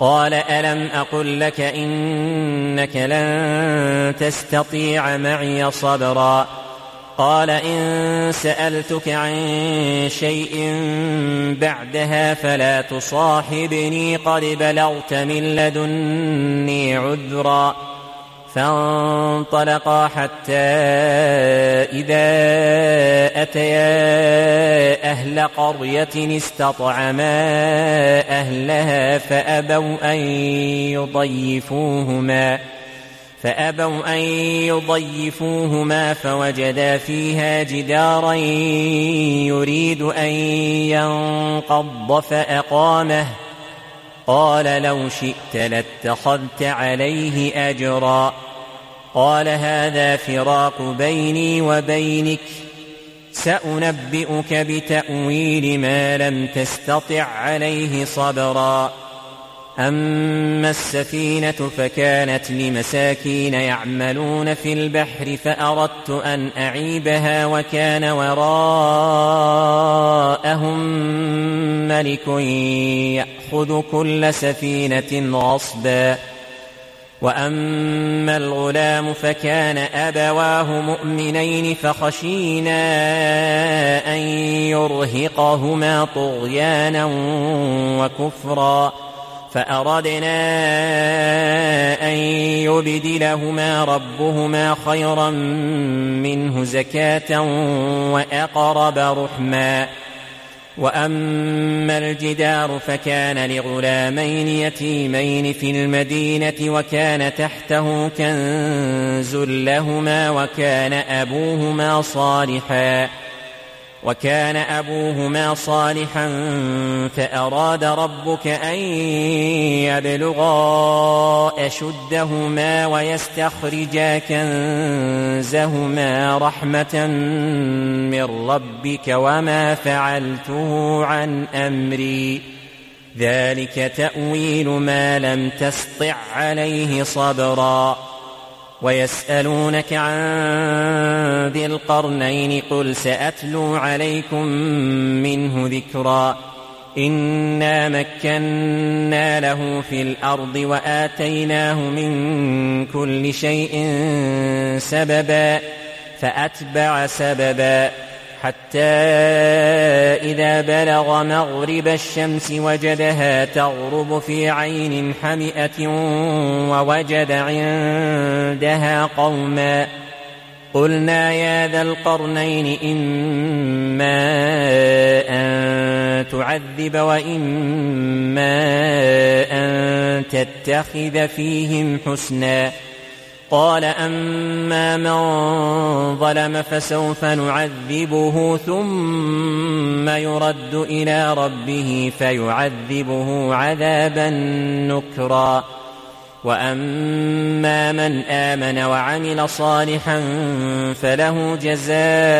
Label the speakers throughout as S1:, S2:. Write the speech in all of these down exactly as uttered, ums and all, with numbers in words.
S1: قال ألم أقل لك إنك لن تستطيع معي صبرا قال إن سألتك عن شيء بعدها فلا تصاحبني قد بلغت من لدني عذرا فانطلقا حتى إذا أتيا أهل قرية استطعما أهلها فأبوا أن يضيفوهما فأبوا أن يضيفوهما فوجدا فيها جدارا يريد أن ينقض فأقامه قال لو شئت لاتخذت عليه أجرا قال هذا فراق بيني وبينك سأنبئك بتأويل ما لم تستطع عليه صبرا أما السفينة فكانت لمساكين يعملون في البحر فأردت أن أعيبها وكان وراءهم ملك يأخذ كل سفينة غصبا وأما الغلام فكان أبواه مؤمنين فخشينا أن يرهقهما طغيانا وكفرا فأردنا أن يبدلهما ربهما خيرا منه زكاة وأقرب رحما وأما الجدار فكان لغلامين يتيمين في المدينة وكان تحته كنز لهما وكان أبوهما صالحا وكان أبوهما صالحا فأراد ربك أن يبلغا أشدهما ويستخرجا كنزهما رحمة من ربك وما فعلته عن أمري ذلك تأويل ما لم تسطع عليه صبرا ويسألونك عن ذي القرنين قل سأتلو عليكم منه ذكرا إنا مكنا له في الأرض وآتيناه من كل شيء سببا فأتبع سببا حتى إذا بلغ مغرب الشمس وجدها تغرب في عين حمئة ووجد عندها قوما قلنا يا ذا القرنين إما أن تعذب وإما أن تتخذ فيهم حسنا قال أما من ظلم فسوف نعذبه ثم يرد إلى ربه فيعذبه عذابا نكرا وأما من آمن وعمل صالحا فله جزاء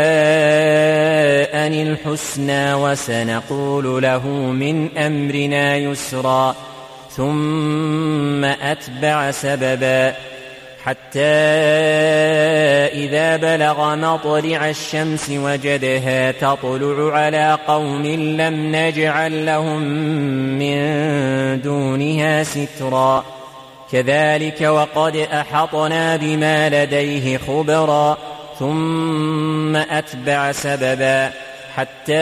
S1: الحسنى وسنقول له من أمرنا يسرا ثم أتبع سببا حتى إذا بلغ مطلع الشمس وجدها تطلع على قوم لم نجعل لهم من دونها سترا كذلك وقد أحطنا بما لديه خبرا ثم أتبع سببا حتى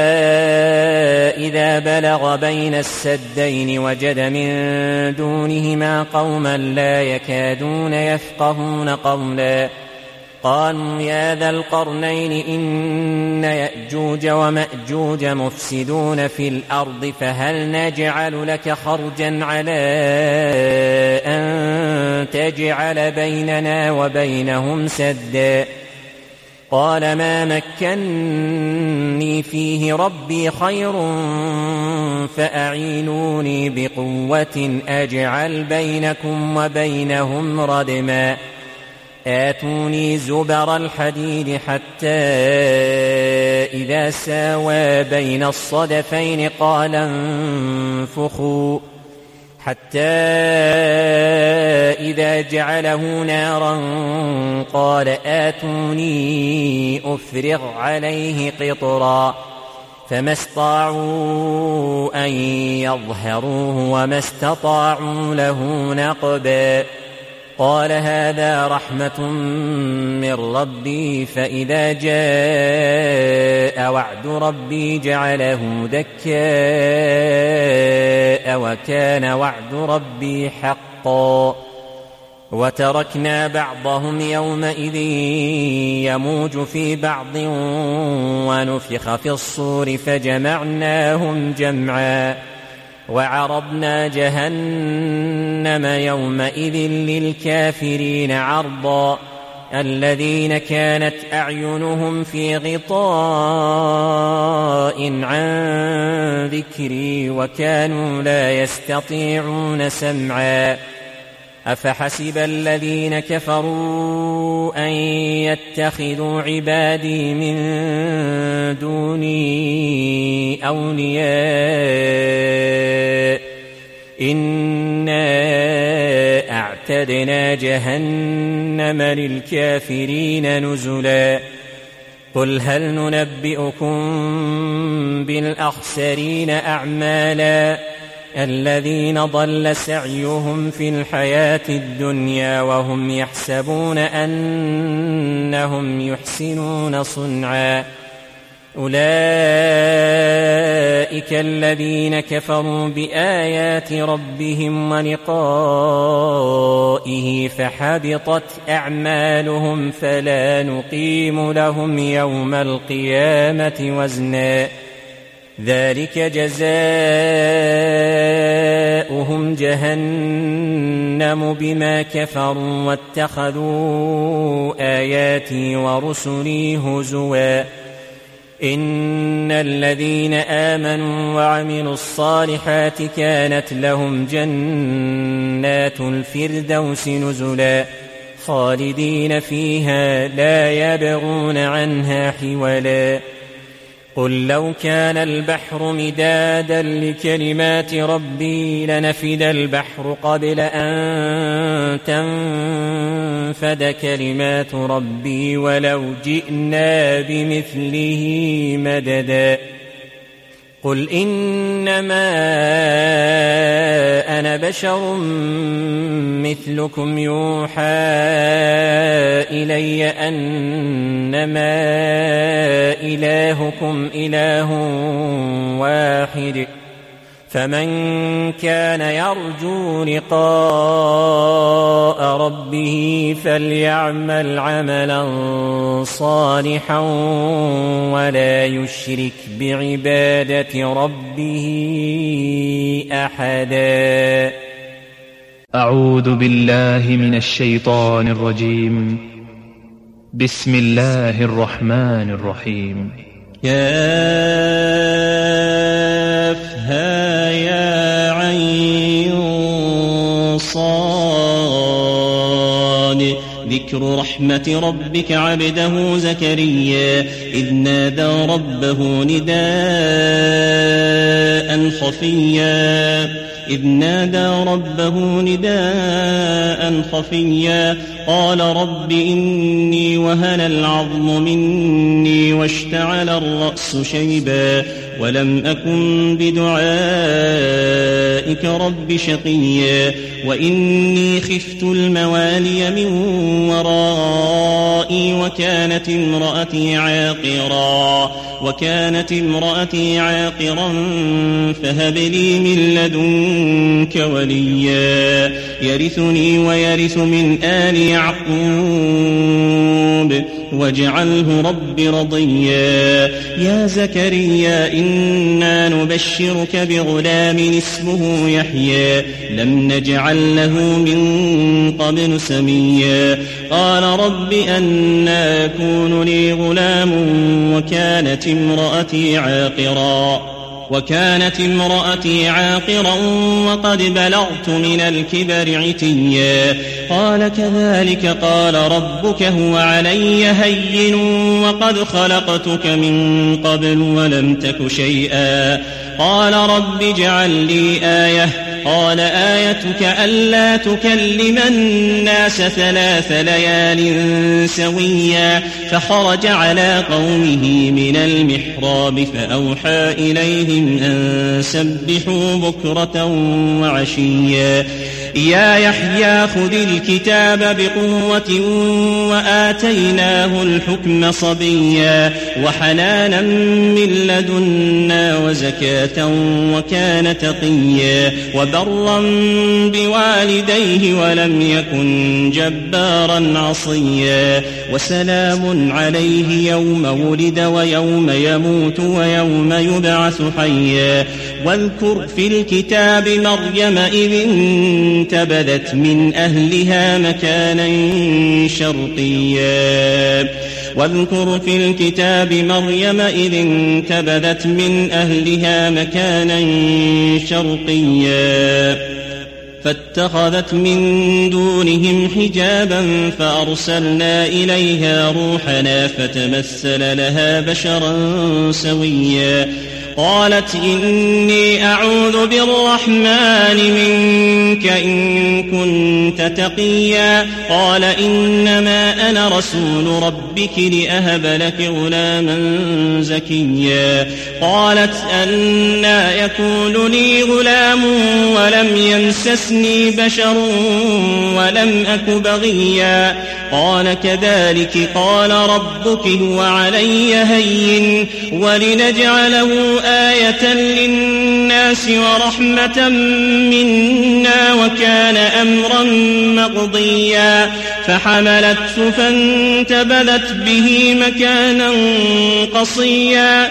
S1: إذا بلغ بين السدين وجد من دونهما قوما لا يكادون يفقهون قولا قالوا يا ذا القرنين إن يأجوج ومأجوج مفسدون في الأرض فهل نجعل لك خرجا على أن تجعل بيننا وبينهم سدا قال ما مكنني فيه ربي خير فأعينوني بقوة أجعل بينكم وبينهم ردما آتوني زبر الحديد حتى إذا ساوى بين الصدفين قال انفخوا حتى إذا جعله نارا قال آتوني أفرغ عليه قطرا فما استطاعوا أن يظهروه وما استطاعوا له نقبا. قال هذا رحمة من ربي فإذا جاء وعد ربي جعله دكاء وكان وعد ربي حقا. وتركنا بعضهم يومئذ يموج في بعض ونفخ في الصور فجمعناهم جمعا وعرضنا جهنم يومئذ للكافرين عرضا. الذين كانت أعينهم في غطاء عن ذكري وكانوا لا يستطيعون سمعا. أفحسب الذين كفروا أن يتخذوا عبادي من دوني أولياء إنا أعتدنا جهنم للكافرين نزلا. قل هل ننبئكم بالأخسرين أعمالا الذين ضل سعيهم في الحياة الدنيا وهم يحسبون أنهم يحسنون صنعا. أولئك الذين كفروا بآيات ربهم ولقائه فحبطت أعمالهم فلا نقيم لهم يوم القيامة وزنا. ذلك جزاؤهم جهنم بما كفروا واتخذوا آياتي ورسلي هزوا. إن الذين آمنوا وعملوا الصالحات كانت لهم جنات الفردوس نزلا خالدين فيها لا يبغون عنها حولا. قل لو كان البحر مدادا لكلمات ربي لنفد البحر قبل أن تنفد كلمات ربي ولو جئنا بمثله مددا. قل إنما أنا بشر مثلكم يوحى إلي أنما إلهكم إله واحد فمن كان يرجو لقاء ربه فليعمل عملا صالحا ولا يشرك بعبادة ربه أحدا.
S2: أعوذ بالله من الشيطان الرجيم. بسم الله الرحمن الرحيم.
S3: كافها يا عين صاد ذكر رحمة ربك عبده زكريا إذ نادى ربه نداء خفيا إذ نادى ربه نداء خفيا قال رب إني وهن العظم مني واشتعل الرأس شيبا ولم أكن بدعائك رب شقيا وإني خفت الموالي من ورائي وكانت امرأتي عاقرا وكانت امرأتي عاقرا فهب لي من لدنك وليا يرثني ويرث من آل يعقوب واجعله رب رضيا. يا زكريا إنا نبشرك بغلام اسمه يحيى لم نجعل له من قبل سميا قال رب أنى يكون لي غلام وكانت امرأتي عاقرا وكانت امرأتي عاقرا وقد بلغت من الكبر عتيا قال كذلك قال ربك هو علي هين وقد خلقتك من قبل ولم تك شيئا قال رب اجعل لي آية قال آيتك ألا تكلم الناس ثلاث ليال سويا فخرج على قومه من المحراب فأوحى إليهم أن سبحوا بكرة وعشيا يا يحيى خذ الكتاب بقوة وآتيناه الحكم صبيا وحنانا من لدنا وزكاة وكان تقيا وبرا بوالديه ولم يكن جبارا عصيا وسلام عليه يوم ولد ويوم يموت ويوم يبعث حيا واذكر في الكتاب مريم إذ انتبذت من أهلها مكانا شرقيا واذكر في الكتاب مريم إذ انتبذت من أهلها مكانا شرقيا فاتخذت من دونهم حجابا فأرسلنا إليها روحنا فتمثل لها بشرا سويا قالت إني أعوذ بالرحمن منك إن كنت تقيا قال إنما أنا رسول ربك لأهب لك غلاما زكيا قالت أنى يكون لي غلام ولم يمسسني بشر ولم أك بغيا قال كذلك قال ربك هو علي هين ولنجعله آية للناس ورحمة منا وكان أمرا مقضيا فحملته فانتبذت به مكانا قصيا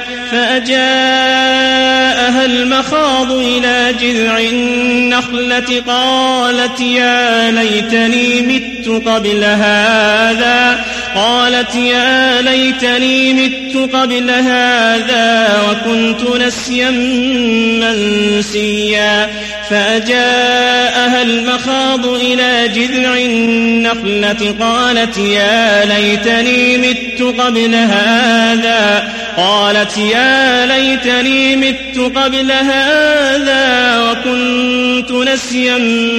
S3: فأجاءها المخاض إلى جذع النخلة قالت يا ليتني مت قبل هذا قالت يا ليتني مت قبل هذا وكنت نسيا منسيا فأجاءها المخاض إلى جذع النخلة قالت يا ليتني مت قبل هذا قالت يا ليتني مت قبل هذا وكنت نسيا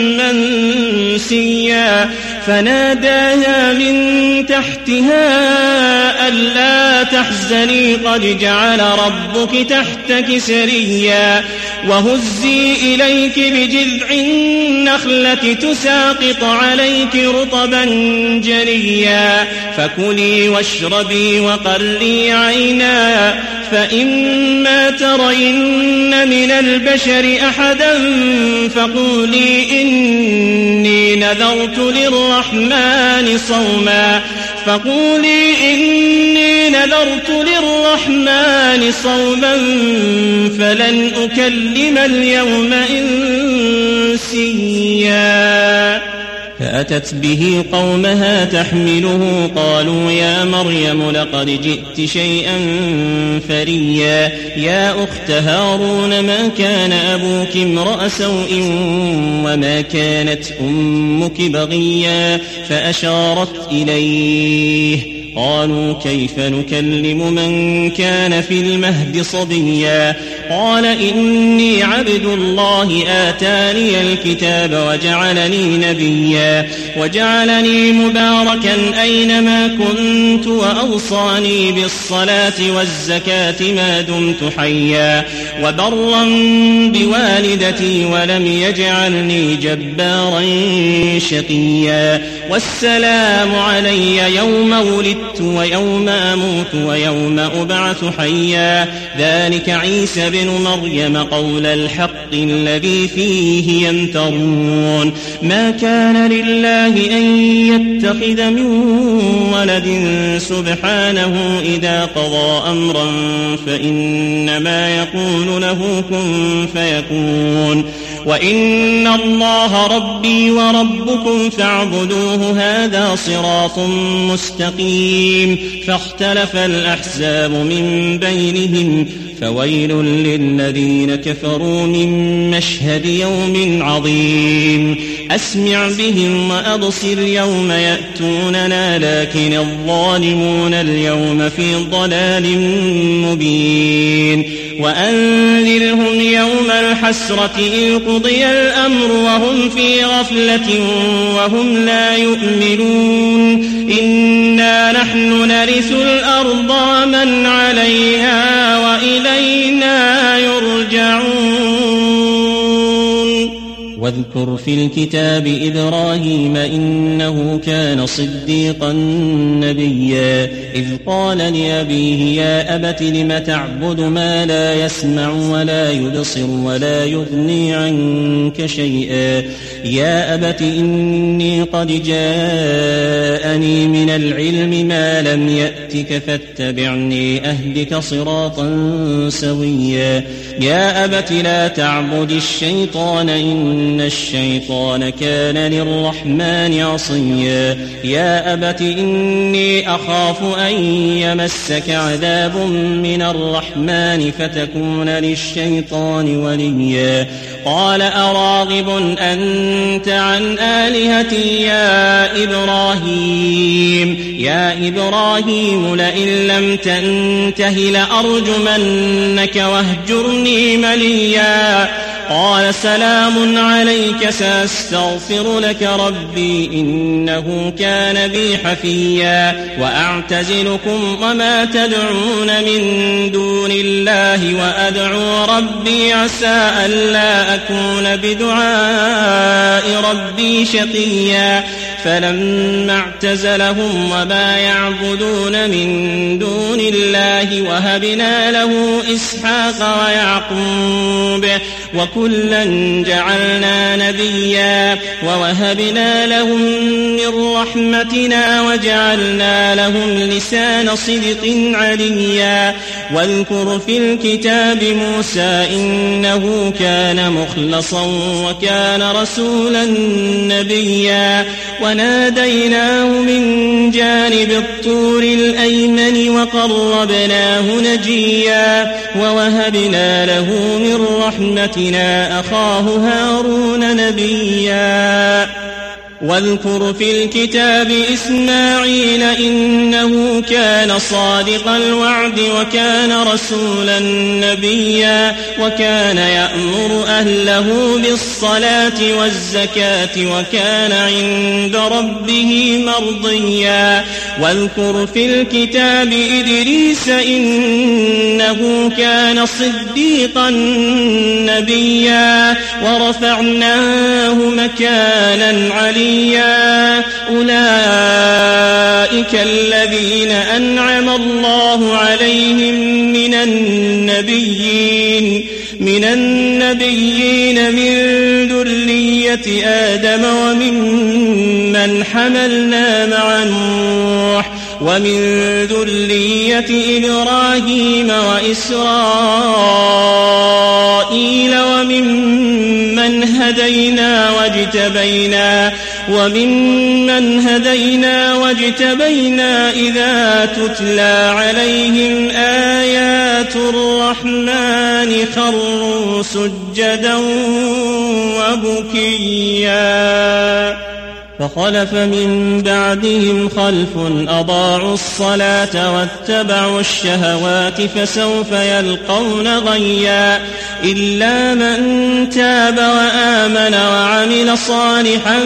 S3: منسيا فناداها من تحتها ألا تحزني قد جعل ربك تحتك سريا وهزي إليك بجذع النخلة تساقط عليك رطبا جنيا فكلي واشربي وقري عينا فإما ترين من البشر أحدا فقولي إني نذرت للرحمن صوما فقولي إني نذرت للرحمن صوما فلن أكلم اليوم إنسيا فأتت به قومها تحمله قالوا يا مريم لقد جئت شيئا فريا يا أخت هارون ما كان أبوك امرأ سوء وما كانت أمك بغيا فأشارت إليه قالوا كيف نكلم من كان في المهد صبيا قال إني عبد الله آتاني الكتاب وجعلني نبيا وجعلني مباركا أينما كنت وأوصاني بالصلاة والزكاة ما دمت حيا وبرا بوالدتي ولم يجعلني جبارا شقيا والسلام علي يوم ولدت ويوم أموت ويوم أبعث حيا ذلك عيسى بن مريم قول الحق الذي فيه يمترون ما كان لله أن يتخذ من ولد سبحانه إذا قضى أمرا فإنما يقول له كن فيكون وإن الله ربي وربكم فاعبدوه هذا صراط مستقيم فاختلف الأحزاب من بينهم فويل للذين كفروا من مشهد يوم عظيم أسمع بهم وأبصر يوم يأتوننا لكن الظالمون اليوم في ضلال مبين وأنذرهم يوم الحسرة إذ قضي الأمر وهم في غفلة وهم لا يؤمنون إنا نحن نرث الأرض ومن عليها وإلينا يرجعون. واذكر في الكتاب إبراهيم إنه كان صديقا نبيا إذ قال لأبيه يا أبت لم تعبد ما لا يسمع ولا يبصر ولا يغني عنك شيئا يا أبت إني قد جاءني من العلم ما لم يأتك فاتبعني أهدك صراطا سويا يا أبت لا تعبد الشيطان إن الشيطان كان للرحمن عصيا يا أبت إني أخاف أن يمسك عذاب من الرحمن فتكون للشيطان وليا قال أراغب أنت عن آلهتي يا إبراهيم يا إبراهيم لئن لم تنته لأرجمنك واهجرني مليا قال سلام عليك سأستغفر لك ربي إنه كان بي حفيا وأعتزلكم وما تدعون من دون الله وأدعو ربي عسى ألا أكون بدعاء ربي شقيا فلما اعتزلهم وما يعبدون من دون الله وهبنا له إسحاق ويعقوب وكلا جعلنا نبيا ووهبنا لهم من رحمتنا وجعلنا لهم لسان صدق عليا واذكر في الكتاب موسى إنه كان مخلصا وكان رسولا نبيا وناديناه من جانب الطور الأيمن وقربناه نجيا ووهبنا له من رحمتنا أخاه هارون نبيا واذكر في الكتاب إسماعيل إنه كان صادق الوعد وكان رسولا نبيا وكان يأمر أهله بالصلاة والزكاة وكان عند ربه مرضيا واذكر في الكتاب إدريس إنه كان صديقا نبيا ورفعناه مكانا عليا أولئك الذين أنعم الله عليهم من النبيين من النبيين من ذرية آدم وممن حملنا مع نوح ومن ذرية إبراهيم وإسرائيل وممن هدينا واجتبينا وممن هدينا واجتبينا إذا تتلى عليهم آيات الرحمن خروا سجدا وبكيا فخلف من بعدهم خلف أضاعوا الصلاة واتبعوا الشهوات فسوف يلقون غيا إلا من تاب وآمن وعمل صالحا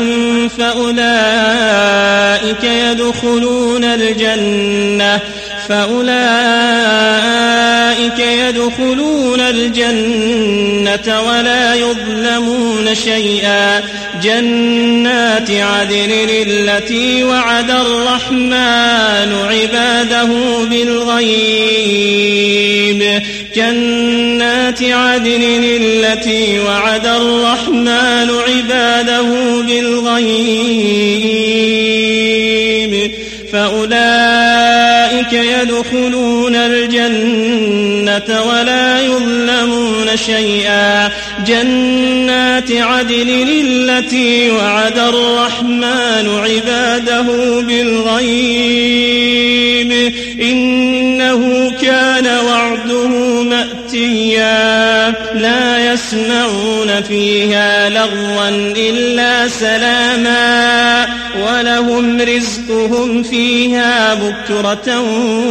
S3: فأولئك يدخلون الجنة فأولئك يدخلون الجنة ولا يظلمون شيئا جنات عدن التي وعد الرحمن عباده بالغيب جنات عدن التي وعد الرحمن عباده بالغيب فأولئك يدخلون الجنة ولا يظلمون يظلمون شيئا جنات عدن التي وعد الرحمن عباده بالغيب إنه كان وعده مأتيا لا يسمعون فيها لغوا إلا سلاما ولهم رزقهم فيها بكرة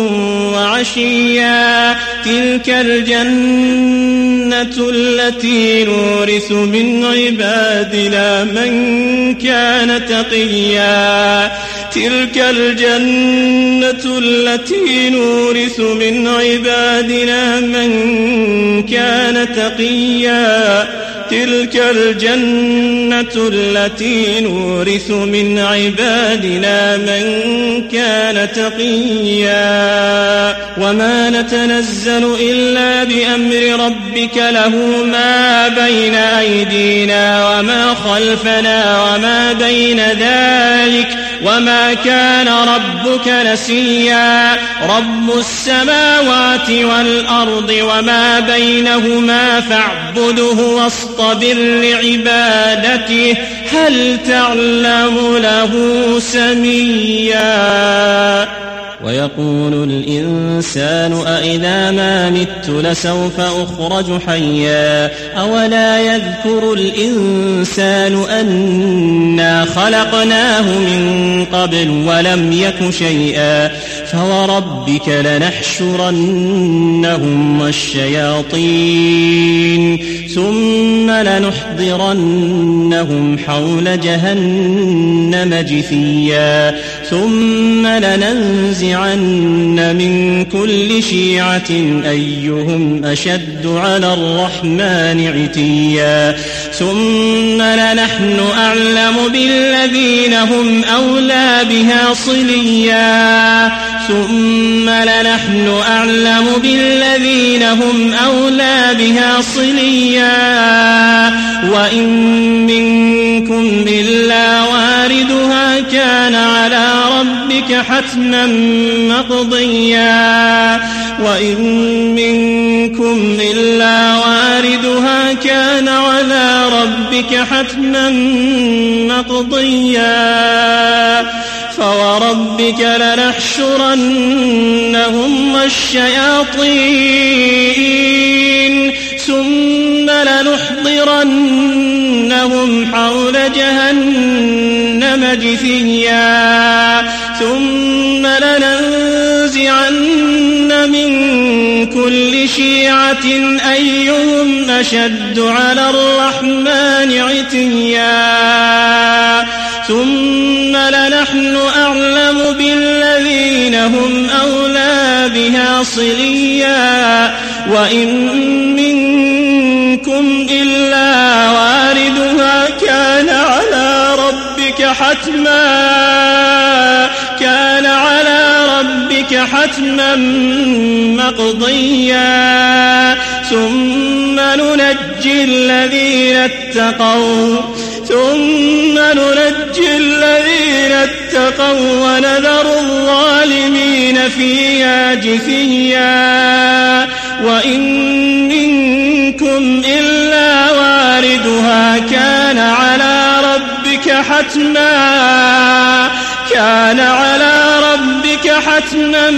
S3: وعشيا تلك الجنة التي نورث من عبادنا من كان تقيا تلك الجنة التي نورث من عبادنا من كان تقيا تلك الجنة التي نورث من عبادنا من كان تقيا وما نتنزل إلا بأمر ربك له ما بين أيدينا وما خلفنا وما بين ذلك وما كان ربك نسيا رب السماوات والأرض وما بينهما فاعبده واصطبر لعبادته هل تعلم له سميا ويقول الإنسان أإذا ما مت لسوف أخرج حيا أولا يذكر الإنسان أنا خلقناه من قبل ولم يك شيئا فوربك لنحشرنهم والشياطين ثم لنحضرنهم حول جهنم جثيا ثم لننزعن من كل شيعة أيهم أشد على الرحمن عتيا ثم لنحن أعلم بالذين هم أولى بها صليا ثم لنحن أعلم بالذين هم أولى بها صليا وإن منكم إلا واردها كان على ربك حتما مقضيا وإن منكم إلا واردها كان على ربك حتما مقضيا فوربك لنحشرنهم والشياطين ثم لنحضرنهم حول جهنم جثيا ثم لننزعن من كل شيعة أيهم أشد على الرحمن عتيا ثم لنحن أعلم بالذين هم أولى بها صليا وإن منكم إلا واردها كان على ربك حتما كان على ربك حتما مقضيا ثم ننجي الذين اتقوا ثم ننجي الذين اتقوا ونذر الظالمين فيها جثيا وإن منكم إلا واردها كان على ربك حتما كان على ربك حتما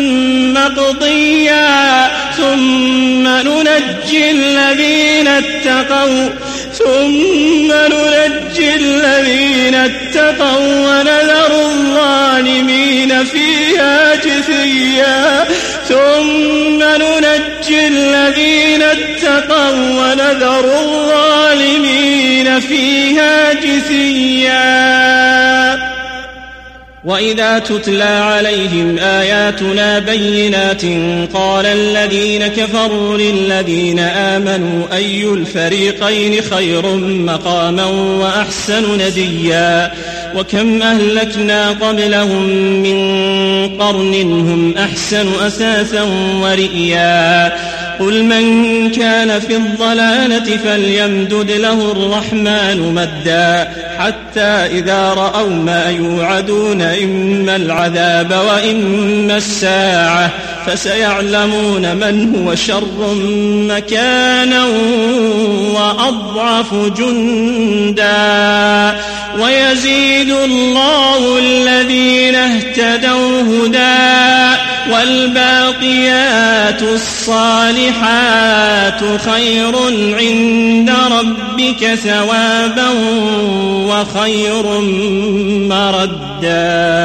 S3: مقضيا ثم ننجي الذين اتقوا ثم ننجي الذين اتقوا ونذر الظالمين فيها جثيا ثم ننجي الذين اتقوا ونذر الظالمين فيها جثيا وإذا تتلى عليهم آياتنا بينات قال الذين كفروا للذين آمنوا أي الفريقين خير مقاما وأحسن نديا وكم أهلكنا قبلهم من قرن هم أحسن أثاثا ورئيا قل من كان في الضلالة فليمدد له الرحمن مدا حتى إذا رأوا ما يوعدون إما العذاب وإما الساعة فسيعلمون من هو شر مكانا وأضعف جندا ويزيد الله الذين اهتدوا هدى والباقيات الصالحات خير عند ربك ثوابا وخير مردا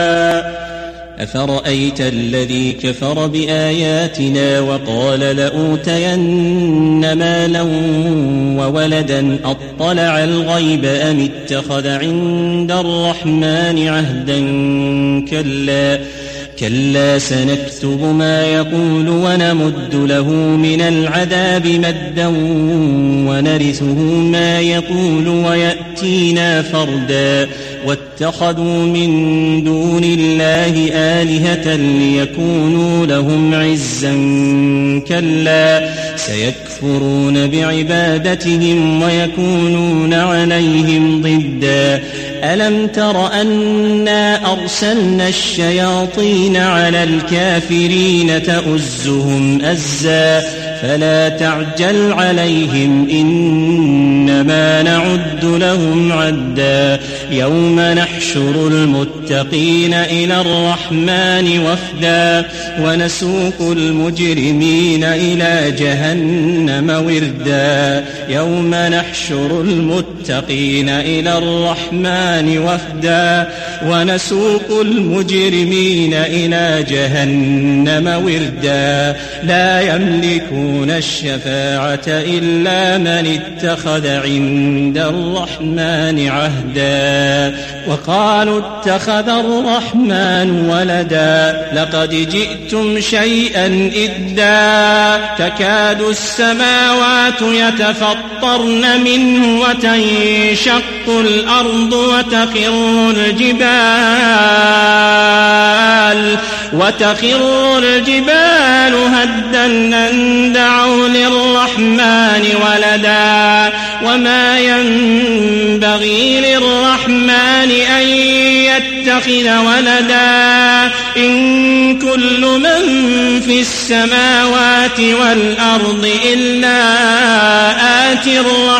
S3: أفرأيت الذي كفر بآياتنا وقال لأوتين مالا وولدا أطلع الغيب أم اتخذ عند الرحمن عهدا كلا كلا سنكتب ما يقول ونمد له من العذاب مدا ونرثه ما يقول ويأتينا فردا واتخذوا من دون الله آلهة ليكونوا لهم عزا كلا سيكفرون بعبادتهم ويكونون عليهم ضدا ألم تر أنا أرسلنا الشياطين على الكافرين تؤزهم أزا فلا تعجل عليهم إنما نعد لهم عدا يوم نحشر المتقين إلى الرحمن وفدا ونسوق المجرمين إلى جهنم وردا يوم نحشر المتقين إلى الرحمن وفدا ونسوق المجرمين إلى جهنم وردا لا يملكون الشفاعة إلا من اتخذ عند الرحمن عهدا وقالوا اتخذ الرحمن ولدا لقد جئتم شيئا إدا تكاد السماوات يتفطرن منه وتنشق الأرض وتخر الجبال وتخر الجبال هدا أن دعوا للرحمن ولدا وما ينبغي للرحمن أن يتخذ ولدا إن كل من في السماوات والأرض إلا آتي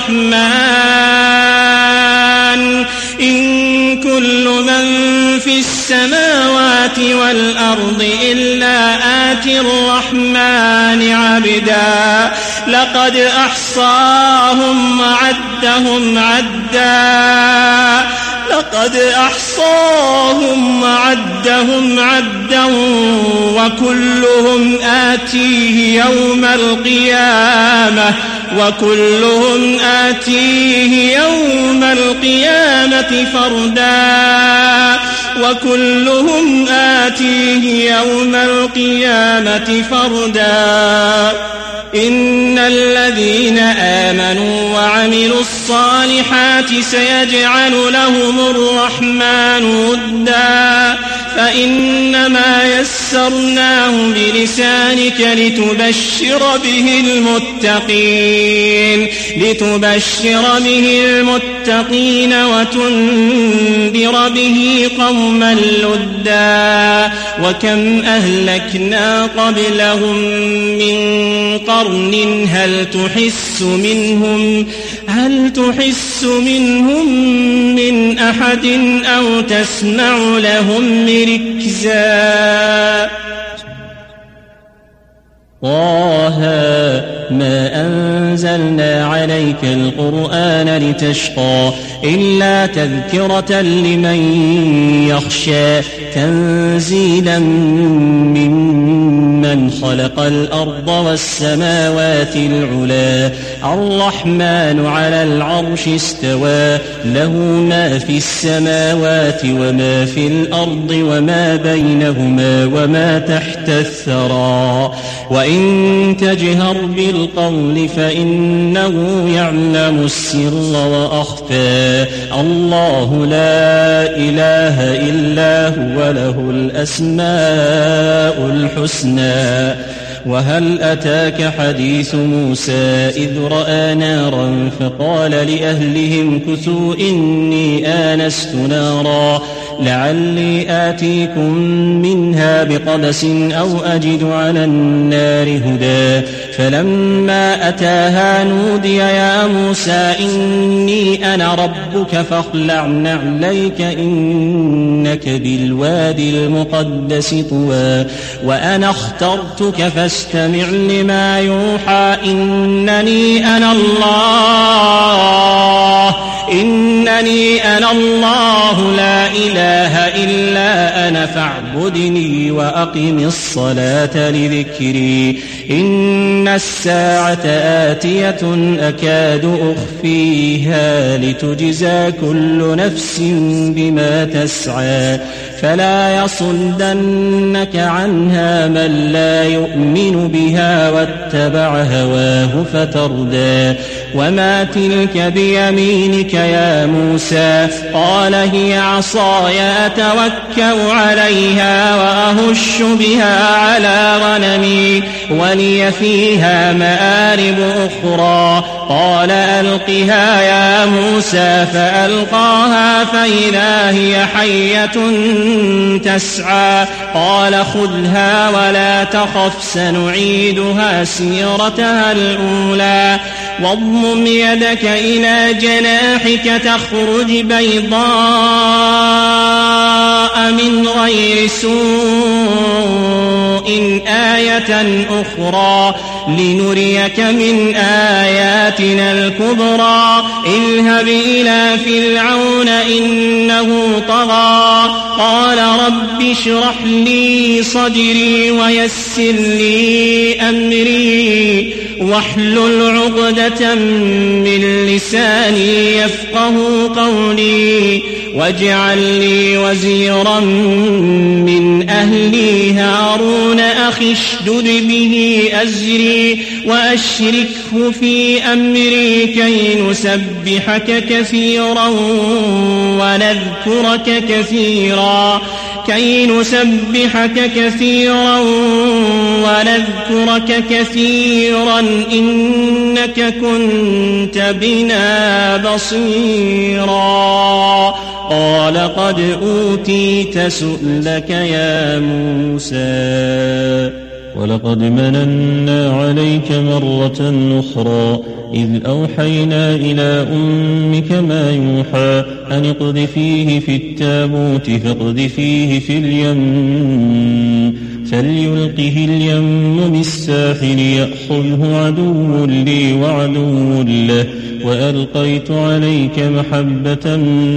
S3: الرحمن إن كل من في السماوات والأرض إلا آتي الرحمن عبدا لقد أحصاهم وعدهم عدا لقد أحصاهم وعدهم عدا وكلهم آتيه يوم القيامة وكلهم آتيه يوم القيامة فردا وكلهم آتيه يوم القيامة فردا إن الذين آمنوا وعملوا الصالحات سيجعل لهم الرحمن ودا فإنما يسرناه بلسانك لتبشر به المتقين لتبشر به المتقين وتنذر به قوما لدا وكم أهلكنا قبلهم من قرن هل تحس منهم هل تحس منهم من أحد أو تسمع لهم ركزا طه ما أنزلنا عليك القرآن لتشقى إلا تذكرة لمن يخشى تنزيلا ممن خلق الأرض والسماوات العلا الرحمن على العرش استوى له ما في السماوات وما في الأرض وما بينهما وما تحت الثرى وإن تجهر بالقول فإنه يعلم السر وأخفى الله لا إله إلا هو له الأسماء الحسنى وهل أتاك حديث موسى إذ رأى نارا فقال لأهلهم كثوا إني آنست نارا لعلي آتيكم منها بقبس أو أجد على النار هدى فلما أتاها نودي يا موسى إني أنا ربك فاخلع نعليك إنك بالوادي المقدس طوى وأنا اخترتك فاستمع لما يوحى إنني أنا الله إنني أنا الله لا إله إلا أنا فاعبدني وأقم الصلاة لذكري إن الساعة آتية أكاد أخفيها لتجزى كل نفس بما تسعى فلا يصدنك عنها من لا يؤمن بها واتبع هواه فتردى وما تلك بيمينك يا موسى قال هي عصاي أتوكأ عليها وأهش بها على غنمي ولي فيها مآرب أخرى قال ألقها يا موسى فألقاها فإذا هي حية تسعى قال خذها ولا تخف سنعيدها سيرتها الأولى واضمم يدك إلى جناحك تخرج بيضاء من غير سوء آية أخرى لنريك من آياتنا الكبرى اذهب إلى فرعون إنه طغى قال رب اشرح لي صدري ويسر لي أمري واحلل عقدة من لساني يفقه قولي واجعل لي وزيرا من أهلي هارون أخي اشدد به أزري وأشركه في أمري كي نسبحك كثيرا ونذكرك كثيرا كي نسبحك كثيرا ونذكرك كثيرا إنك كنت بنا بصيرا قال قد أوتيت سؤلك يا موسى ولقد مننا عليك مرة أخرى إذ أوحينا إلى أمك ما يوحى أن اقذفيه في التابوت فاقذفيه في اليم فليلقه اليم بالساحل يأخذه عدو لي وعدو له وألقيت عليك محبة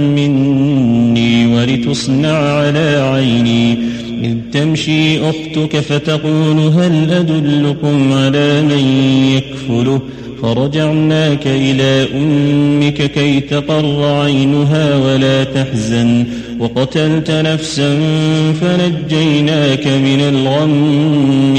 S3: مني ولتصنع على عيني إذ تمشي أختك فتقول هل أدلكم على من يكفله فرجعناك إلى أمك كي تقر عينها ولا تحزن وقتلت نفسا فنجيناك من الغم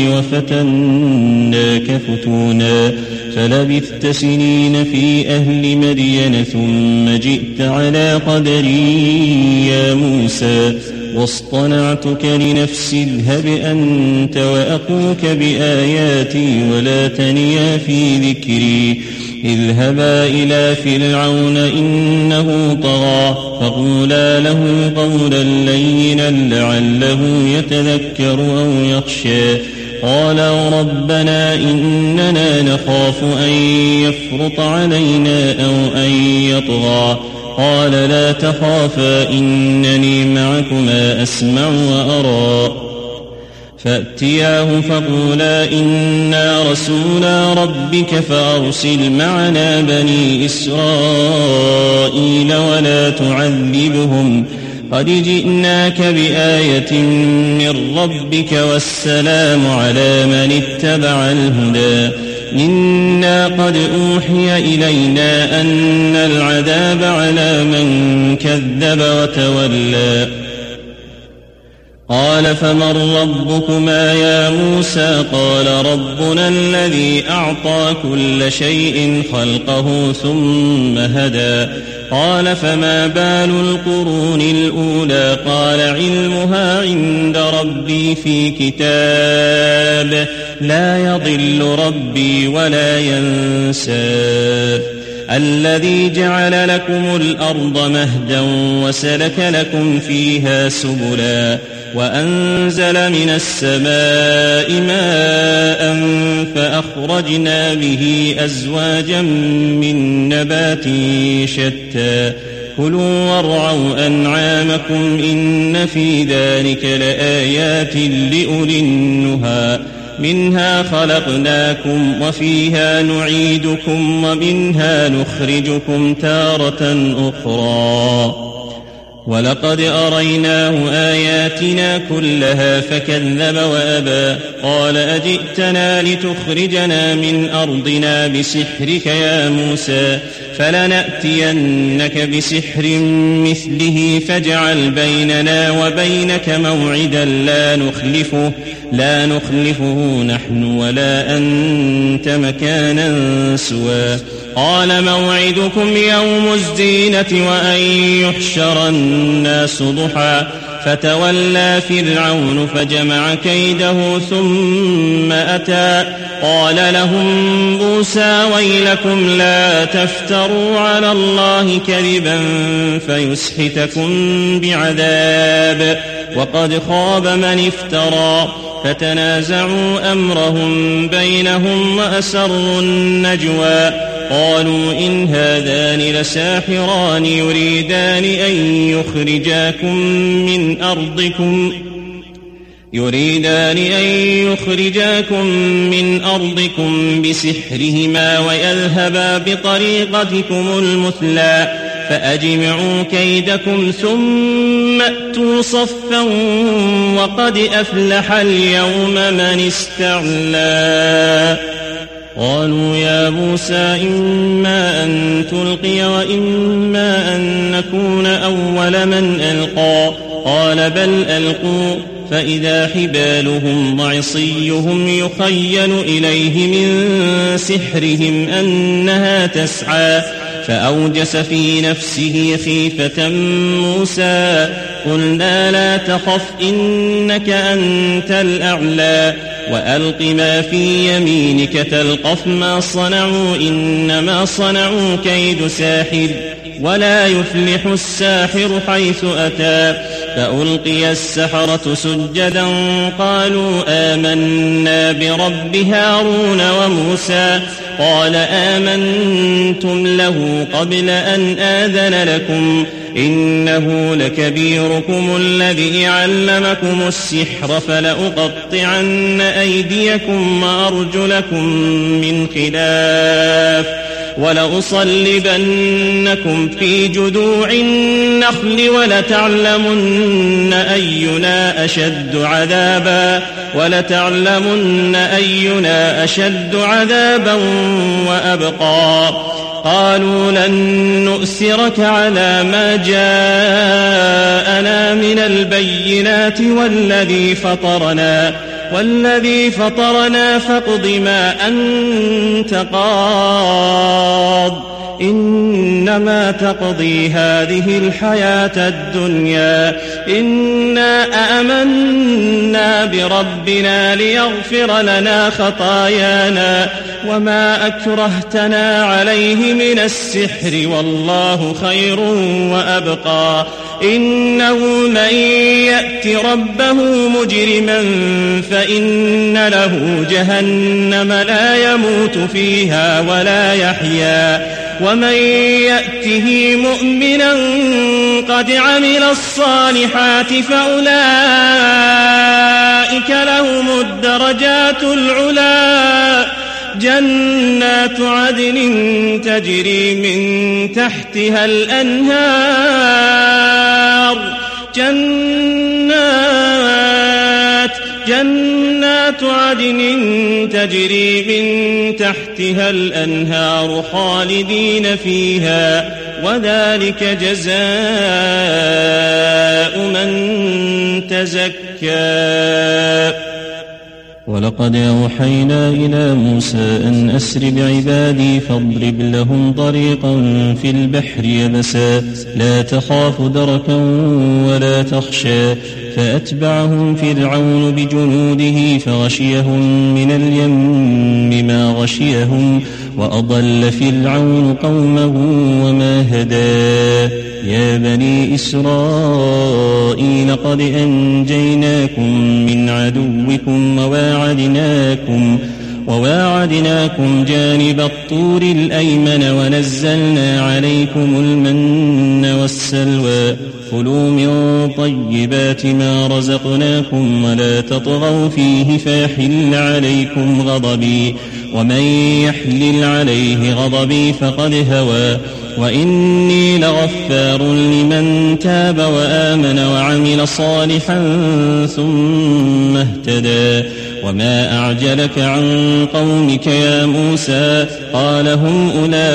S3: وفتناك فتونا فلبثت سنين في أهل مدين ثم جئت على قدري يا موسى واصطنعتك لنفسي اذهب أنت وأخوك بآياتي ولا تنيا في ذكري اذهبا إلى فرعون إنه طغى فقولا له قولا لينا لعله يتذكر أو يخشى قالا ربنا إننا نخاف أن يفرط علينا أو أن يطغى قال لا تخافا إنني معكما أسمع وأرى فأتياه فقولا إنا رسولا ربك فأرسل معنا بني إسرائيل ولا تعذبهم قد جئناك بآية من ربك والسلام على من اتبع الهدى إنا قد أوحي إلينا أن العذاب على من كذب وتولى قال فمن ربكما يا موسى قال ربنا الذي أعطى كل شيء خلقه ثم هدى قال فما بال القرون الأولى قال علمها عند ربي في كتاب لا يضل ربي ولا ينسى الذي جعل لكم الأرض مهدا وسلك لكم فيها سبلا وأنزل من السماء ماء فأخرجنا به أزواجا من نبات شتى كلوا وارعوا أنعامكم إن في ذلك لآيات لأولي النهى منها خلقناكم وفيها نعيدكم ومنها نخرجكم تارة أخرى ولقد أريناه آياتنا كلها فكذب وأبى قال أجئتنا لتخرجنا من أرضنا بسحرك يا موسى فلنأتينك بسحر مثله فاجعل بيننا وبينك موعدا لا نخلفه لا نخلفه نحن ولا أنت مكانا سوى قال موعدكم يوم الزينة وأن يحشر الناس ضحى فتولى فرعون فجمع كيده ثم أتى قال لهم موسى ويلكم لا تفتروا على الله كذبا فيسحتكم بعذاب وقد خاب من افترى فتنازعوا أمرهم بينهم وأسروا النجوى قالوا إن هذان لساحران يريدان أن يخرجاكم من أرضكم يريدان أن يخرجاكم من أرضكم بسحرهما ويذهبا بطريقتكم المثلى فأجمعوا كيدكم ثم أتوا صفا وقد أفلح اليوم من استعلى قالوا يا موسى إما أن تلقي وإما أن نكون أول من ألقى قال بل ألقوا فإذا حبالهم وعصيهم يخيل إليه من سحرهم أنها تسعى فأوجس في نفسه خيفة موسى قلنا لا تخف إنك أنت الأعلى وألق ما في يمينك تلقف ما صنعوا إنما صنعوا كيد ساحر ولا يفلح الساحر حيث أتى فألقي السحرة سجدا قالوا آمنا برب هارون وموسى قال آمنتم له قبل أن آذن لكم إنه لكبيركم الذي علمكم السحر فلأقطعن أيديكم وأرجلكم من خلاف ولأصلبنكم في جذوع النخل ولتعلمن أينا أشد عذابا ولتعلمن أينا أشد عذابا وأبقى قالوا لن نؤثرك على ما جاءنا من البينات والذي فطرنا والذي فطرنا فاقض ما أنت قاض إنما تقضي هذه الحياة الدنيا إنا آمنا بربنا ليغفر لنا خطايانا وما أكرهتنا عليه من السحر والله خير وأبقى إنه من يأت ربه مجرما فإن له جهنم لا يموت فيها ولا يحيا ومن يأته مؤمنا قد عمل الصالحات فأولئك لهم الدرجات العلى جنات عدن تجري من تحتها الأنهار جنات جنات عدن تجري من تحتها الأنهار خالدين فيها وذلك جزاء من تزكى ولقد أوحينا إلى موسى أن أسر بعبادي فاضرب لهم طريقا في البحر يبسا لا تخاف دركا ولا تخشى فأتبعهم فرعون بجنوده فغشيهم من اليم ما غشيهم وأضل فرعون قومه وما هدى يا بني إسرائيل قد أنجيناكم من عدوكم وواعدناكم وواعدناكم جانب الطور الأيمن ونزلنا عليكم المن والسلوى كلوا من طيبات ما رزقناكم ولا تطغوا فيه فيحل عليكم غضبي ومن يحلل عليه غضبي فقد هوى وإني لغفار لمن تاب وآمن وعمل صالحا ثم اهتدى وما أعجلك عن قومك يا موسى قال هم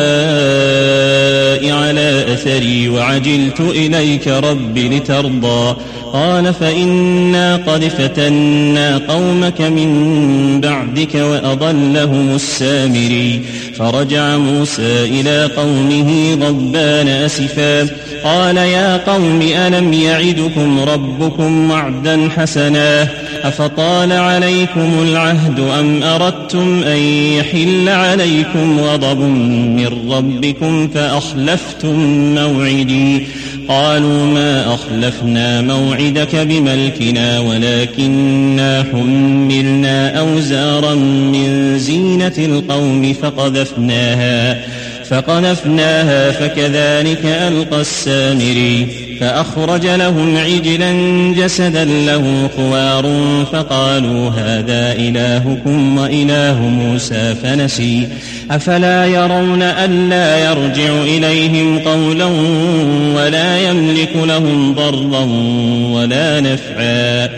S3: أولئك على أثري وعجلت إليك رب لترضى قال فإنا قد فتنا قومك من بعدك وأضلهم السامري فرجع موسى إلى قومه غضبان أسفا قال يا قوم ألم يعدكم ربكم وعدا حسنا أفطال عليكم العهد أم أردتم أن يحل عليكم غضب من ربكم فأخلفتم موعدي قالوا ما أخلفنا موعدك بملكنا ولكننا حملنا أوزارا من زينة القوم فقذفناها فقذفناها فكذلك ألقى السامري فأخرج لهم عجلا جسدا له خوار فقالوا هذا إلهكم وإله موسى فنسي أفلا يرون ألا يرجع إليهم قولا ولا يملك لهم ضرا ولا نفعا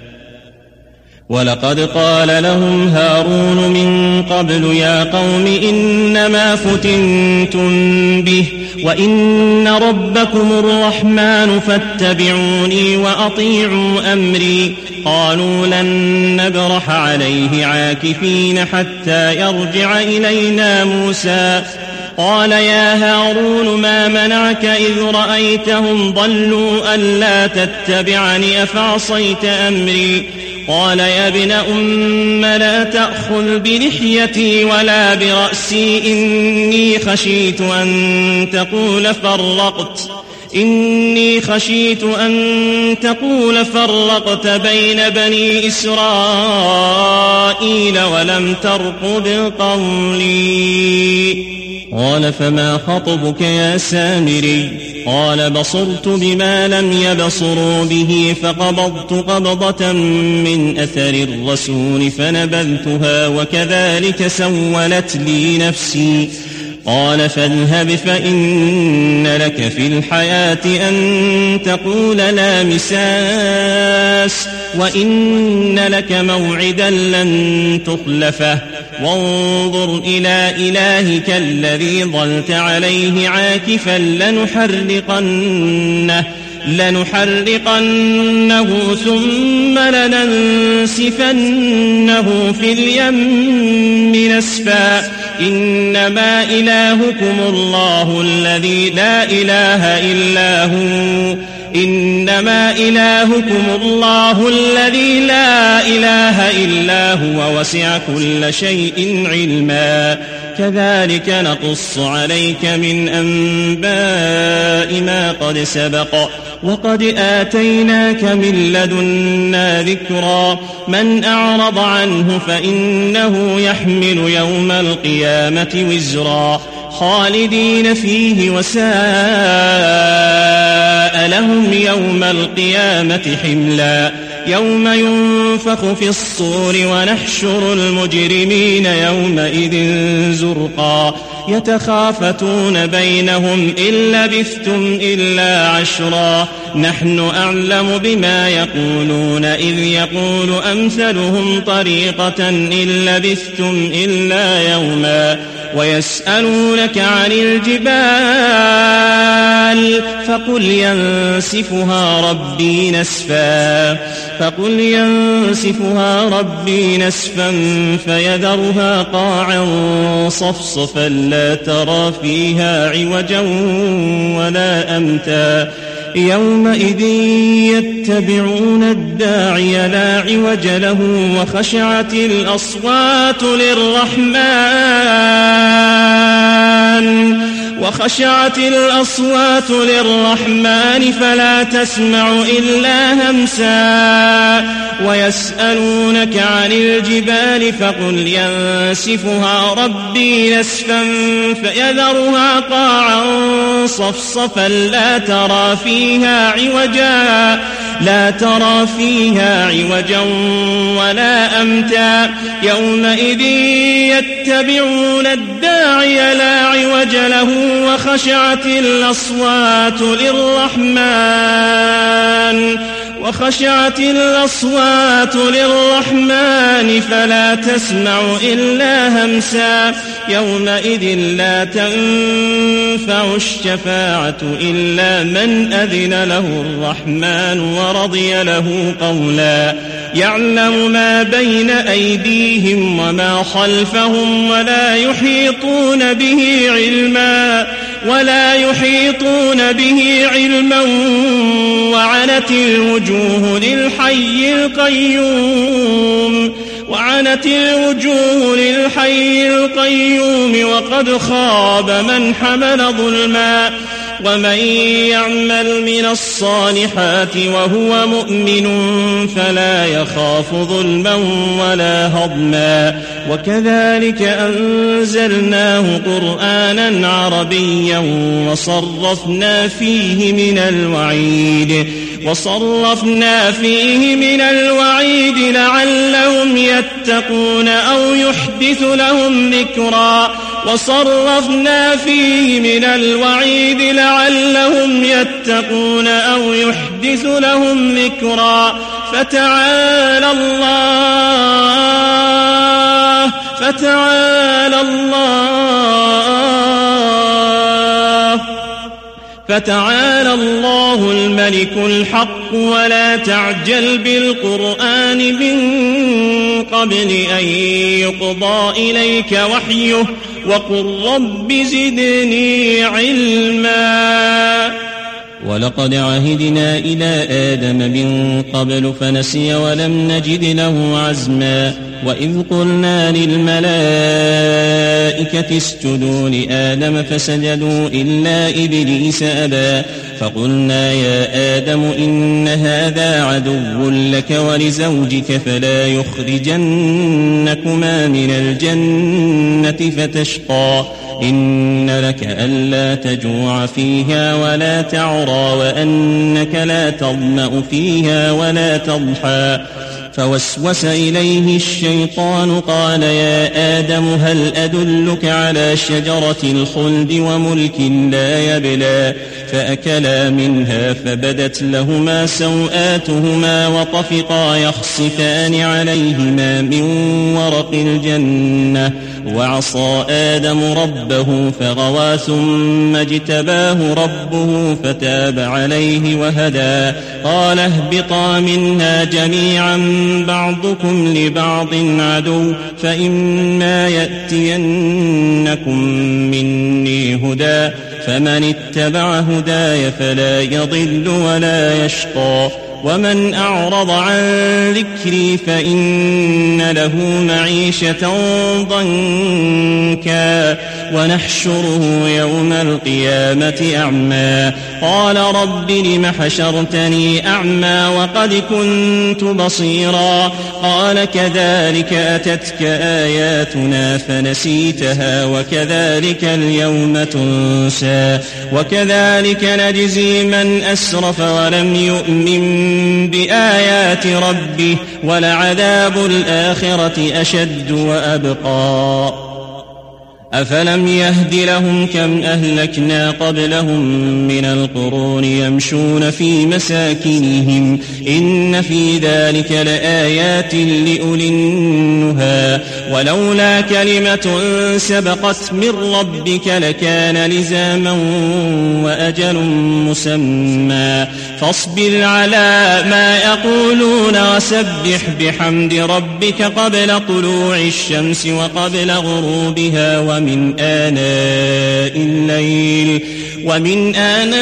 S3: ولقد قال لهم هارون من قبل يا قوم إنما فتنتم به وإن ربكم الرحمن فاتبعوني وأطيعوا أمري قالوا لن نبرح عليه عاكفين حتى يرجع إلينا موسى قال يا هارون ما منعك إذ رأيتهم ضلوا ألا تتبعني أفعصيت أمري قال يا ابن أم لا تأخذ بلحيتي ولا برأسي إني خشيت أن تقول فرقت إني خشيت أن تقول فرقت بين بني إسرائيل ولم ترقب قولي قال فما خطبك يا سامري قال بصرت بما لم يبصروا به فقبضت قبضة من أثر الرسول فنبذتها وكذلك سولت لي نفسي قال فاذهب فإن لك في الحياة أن تقول لا مساس وإن لك موعدا لن تخلفه وانظر إلى إلهك الذي ظلت عليه عاكفا لنحرقنه لنحرقنه ثم لننسفنه في اليم نسفا إنما إلهكم الله الذي لا إله إلا هو إنما إلهكم الله الذي لا إله إلا هو وسع كل شيء علما كذلك نقص عليك من أنباء ما قد سبق وقد آتيناك من لدنا ذكرا من أعرض عنه فإنه يحمل يوم القيامة وزرا خالدين فيه وساء لهم يوم القيامة حملا يوم ينفخ في الصور ونحشر المجرمين يومئذ زرقا يتخافتون بينهم إن لبثتم إلا عشرا نحن أعلم بما يقولون إذ يقول أمثلهم طريقة إن لبثتم إلا يوما ويسألونك عن الجبال فقل ينسفها ربي نسفا فقل ينسفها ربي نسفا فيذرها قاعا صفصفا لا ترى فيها عوجا ولا أمتا يومئذ يتبعون الداعي لا عوج له وخشعت الأصوات للرحمن وخشعت الأصوات للرحمن فلا تسمع إلا همسا ويسألونك عن الجبال فقل ينسفها ربي نسفا فيذرها قاعا صفصفا لا ترى فيها عوجا لا ترى فيها عوجا ولا أمتا يومئذ يتبعون الداعي لا عوج له وخشعت الأصوات للرحمن وخشعت الأصوات للرحمن فلا تسمع إلا همسا يومئذ لا تنفع الشفاعة إلا من أذن له الرحمن ورضي له قولا يعلم ما بين أيديهم وما خلفهم ولا يحيطون به علما ولا يحيطون به علما وعنت الوجوه للحي القيوم وعنت الوجوه للحي القيوم وقد خاب من حمل ظلما ومن يعمل من الصالحات وهو مؤمن فلا يخاف ظلما ولا هضما وكذلك أنزلناه قرآنا عربيا وصرفنا فيه من الوعيد وصرفنا فيه من الوعيد لعلهم يتقون أو يحدث لهم ذكرا وصرفنا فيه من الوعيد لعلهم يتقون أو يحدث لهم ذكرا فتعالى الله فتعالى الله فتعالى الله الملك الحق ولا تعجل بالقرآن من قبل أن يقضى إليك وحيه وقل رب زدني علما ولقد عهدنا إلى آدم من قبل فنسي ولم نجد له عزما وإذ قلنا للملائكة اسجدوا لآدم فسجدوا إلا إبليس أبى فقلنا يا آدم إن هذا عدو لك ولزوجك فلا يخرجنكما من الجنة فتشقى إن لك ألا تجوع فيها ولا تعرى وأنك لا تظمأ فيها ولا تضحى فوسوس إليه الشيطان قال يا آدم هل أدلك على شجرة الخلد وملك لا يبلى فأكلا منها فبدت لهما سوآتهما وطفقا يخصفان عليهما من ورق الجنة وعصى آدم ربه فغوى ثم اجتباه ربه فتاب عليه وهدى قال اهبطا منها جميعا بعضكم لبعض عدو فإما يأتينكم مني هدى فمن اتبع هداي فلا يضل ولا يشقى ومن أعرض عن ذكري فإن له معيشة ضنكا ونحشره يوم القيامة أعمى قال رب لم حشرتني أعمى وقد كنت بصيرا قال كذلك أتتك آياتنا فنسيتها وكذلك اليوم تنسى وكذلك نجزي من أسرف ولم يؤمن بآيات ربه ولعذاب الآخرة أشد وأبقى أفلم يهد لهم كم أهلكنا قبلهم من القرون يمشون في مساكنهم إن في ذلك لآيات لأولي النهى ولولا كلمة سبقت من ربك لكان لزاما وأجل مسمى فاصبر على ما يقولون وسبح بحمد ربك قبل طلوع الشمس وقبل غروبها ومن آناء الليل ومن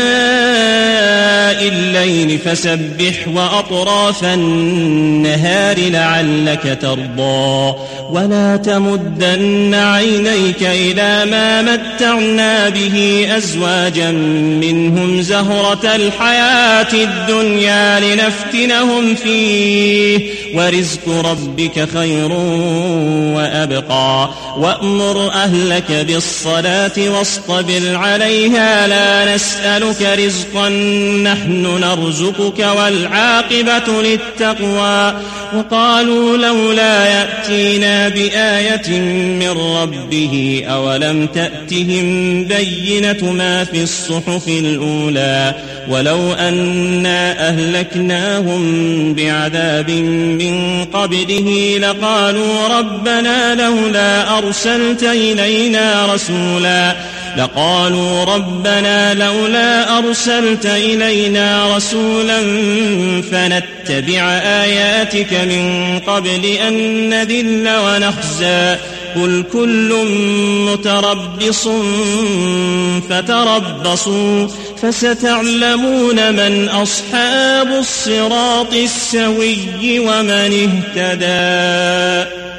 S3: آناء الليل فسبح وأطراف النهار لعلك ترضى ولا تمدن عينيك إلى ما متعنا به أزواجا منهم زهرة الحياة الدنيا لنفتنهم فيه ورزق ربك خير وأبقى وأمر أهلك بالصلاة واصطبر عليها لا نسألك رزقا نحن نرزقك والعاقبة للتقوى وقالوا لولا يأتينا بآية من ربه أولم تأتهم بينة ما في الصحف الأولى ولو أنا أهلكناهم بعذاب من قبله لقالوا ربنا لولا أرسلت إلينا رسولا لقالوا ربنا لولا أرسلت إلينا رسولا فنتبع آياتك من قبل أن نذل ونخزى قل كل متربص فتربصوا فستعلمون من أصحاب الصراط السوي ومن اهتدى.